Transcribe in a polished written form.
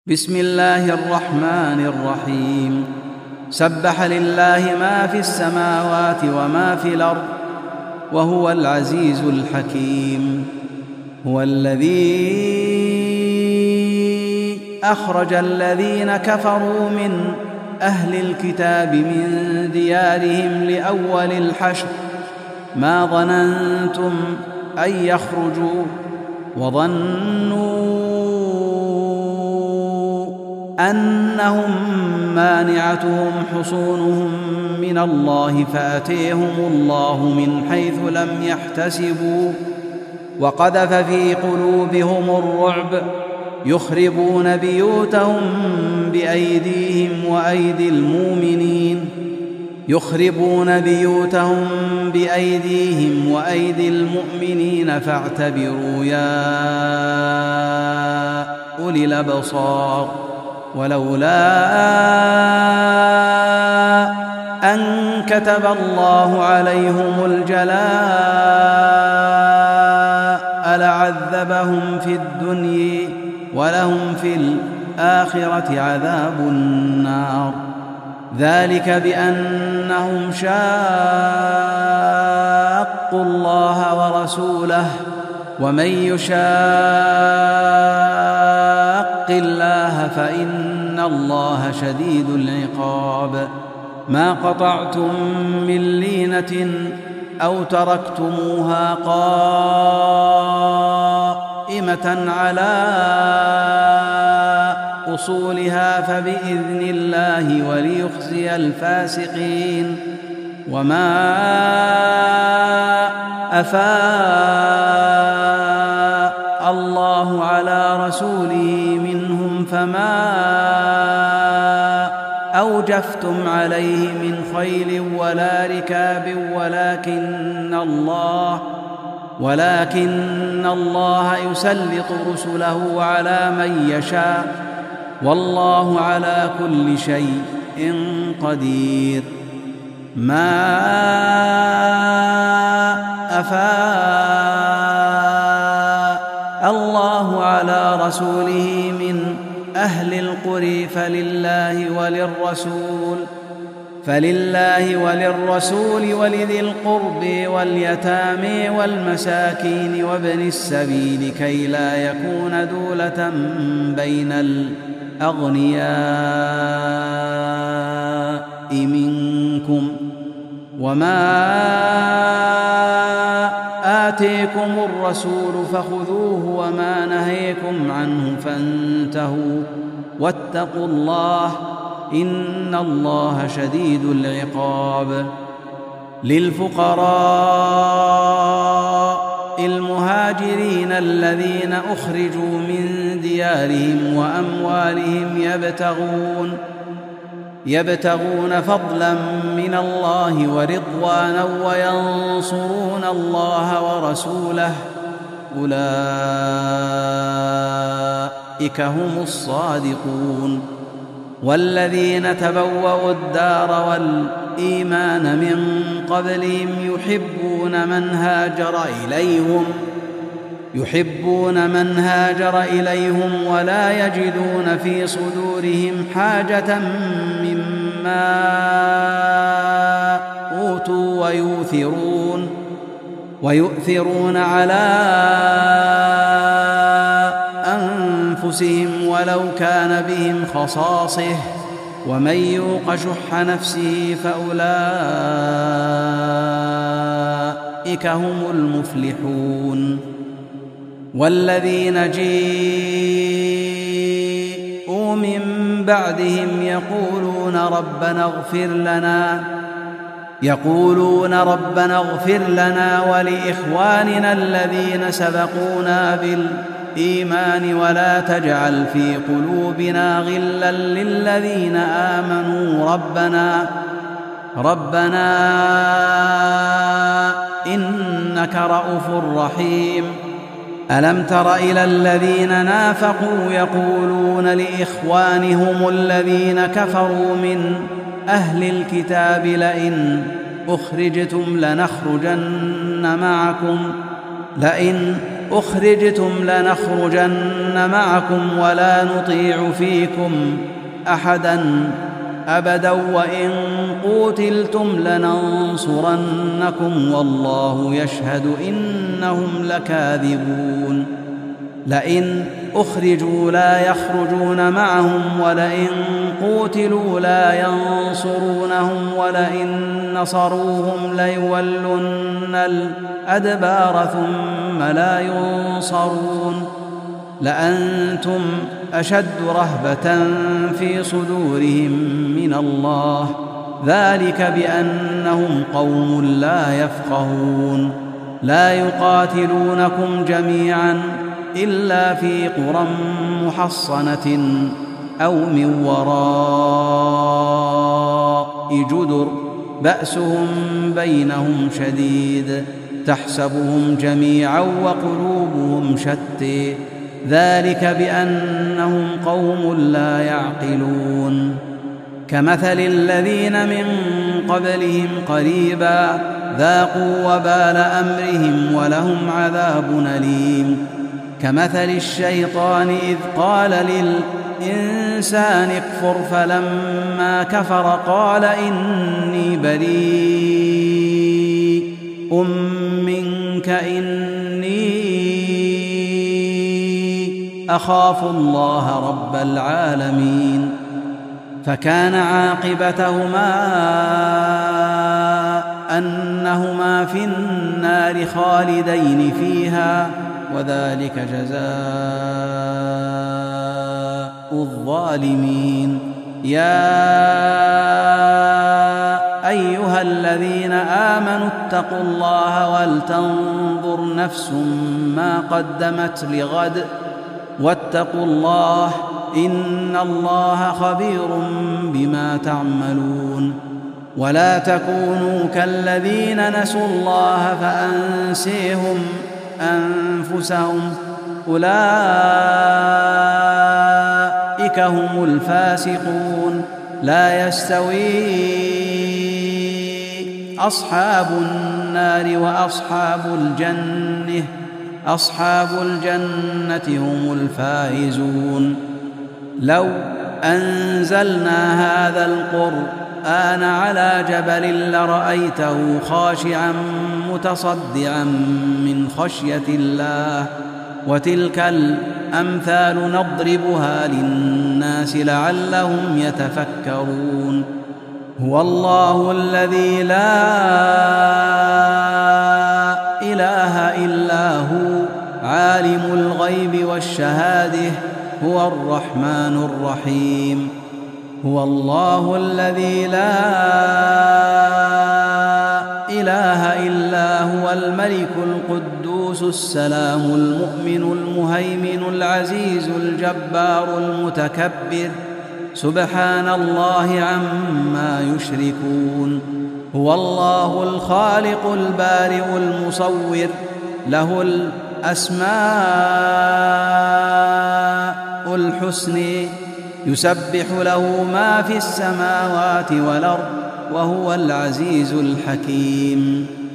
بسم الله الرحمن الرحيم. سبح لله ما في السماوات وما في الأرض وهو العزيز الحكيم. هو الذي أخرج الذين كفروا من أهل الكتاب من ديارهم لأول الحشر ما ظننتم أن يخرجوا وظنوا أنهم مانعتهم حصونهم من الله فأتيهم الله من حيث لم يحتسبوا وقذف في قلوبهم الرعب يخربون بيوتهم بأيديهم وأيدي المؤمنين فاعتبروا يا أولي الأبصار. ولولا أن كتب الله عليهم الجلاء لعذبهم في الدنيا ولهم في الآخرة عذاب النار. ذلك بأنهم شاقوا الله ورسوله ومن يشاق الله فإن الله شديد العقاب. ما قطعتم من لينة أو تركتموها قائمة على أصولها فبإذن الله وليخزي الفاسقين. وما أفاء الله على رسوله منهم فما أوجفتم عليه من خيل ولا ركاب ولكن الله يسلط رسله على من يشاء والله على كل شيء قدير. ما أفاء الله على رسوله من أهل القرى فلله وللرسول ولذي القرب واليتامى والمساكين وابن السبيل كي لا يكون دولة بين الأغنياء منكم. وما آتيكم الرسول فخذوه وما نهيكم عنه فانتهوا واتقوا الله إن الله شديد العقاب. للفقراء المهاجرين الذين أخرجوا من ديارهم وأموالهم يبتغون فضلا من الله ورضوانا وينصرون الله ورسوله أولئك هم الصادقون. والذين تبوأوا الدار والإيمان من قبلهم يحبون من هاجر إليهم ولا يجدون في صدورهم حاجة مما أوتوا ويؤثرون على أنفسهم ولو كان بهم خصاصة ومن يوق شح نفسه فأولئك هم المفلحون. والذين جاءوا من بعدهم يقولون ربنا اغفر لنا ولإخواننا الذين سبقونا بالإيمان ولا تجعل في قلوبنا غلا للذين آمنوا ربنا إنك رؤوف رحيم. ألم تر إلى الذين نافقوا يقولون لإخوانهم الذين كفروا من أهل الكتاب لئن أخرجتم لنخرجن معكم ولا نطيع فيكم أحدا أبدا وإن قوتلتم لننصرنكم والله يشهد إنهم لكاذبون لئن أخرجوا لا يخرجون معهم ولئن قوتلوا لا ينصرونهم ولئن نصروهم ليولن الأدبار ثم لا ينصرون لأنتم أشد رهبة في صدورهم من الله ذلك بأنهم قوم لا يفقهون لا يقاتلونكم جميعا إلا في قرى محصنة أو من وراء جدر بأسهم بينهم شديد تحسبهم جميعا وقلوبهم شتى ذلك بأنهم قوم لا يعقلون كمثل الذين من قبلهم قريبا ذاقوا وبال أمرهم ولهم عذاب أليم كمثل الشيطان إذ قال للإنسان اكفر فلما كفر قال إني بريء منك إني أخاف الله رب العالمين فكان عاقبتهما أنهما في النار خالدين فيها وذلك جزاء الظالمين يا أيها الذين آمنوا اتقوا الله ولتنظر نفس ما قدمت لغد واتقوا الله إن الله خبير بما تعملون ولا تكونوا كالذين نسوا الله فأنسيهم أنفسهم أولئك هم الفاسقون لا يستوي أصحاب النار وأصحاب الجنة أصحاب الجنة هم الفائزون لو أنزلنا هذا القرآن على جبل لرأيته خاشعا متصدعا من خشية الله وتلك الأمثال نضربها للناس لعلهم يتفكرون هو الله الذي لا إله إلا هو عالم الغيب والشهادة هو الرحمن الرحيم هو الله الذي لا إله إلا هو الملك القدوس السلام المؤمن المهيمن العزيز الجبار المتكبر سبحان الله عما يشركون هو الله الخالق البارئ المصور له الأسماء الحسن يسبح له ما في السماوات والأرض وهو العزيز الحكيم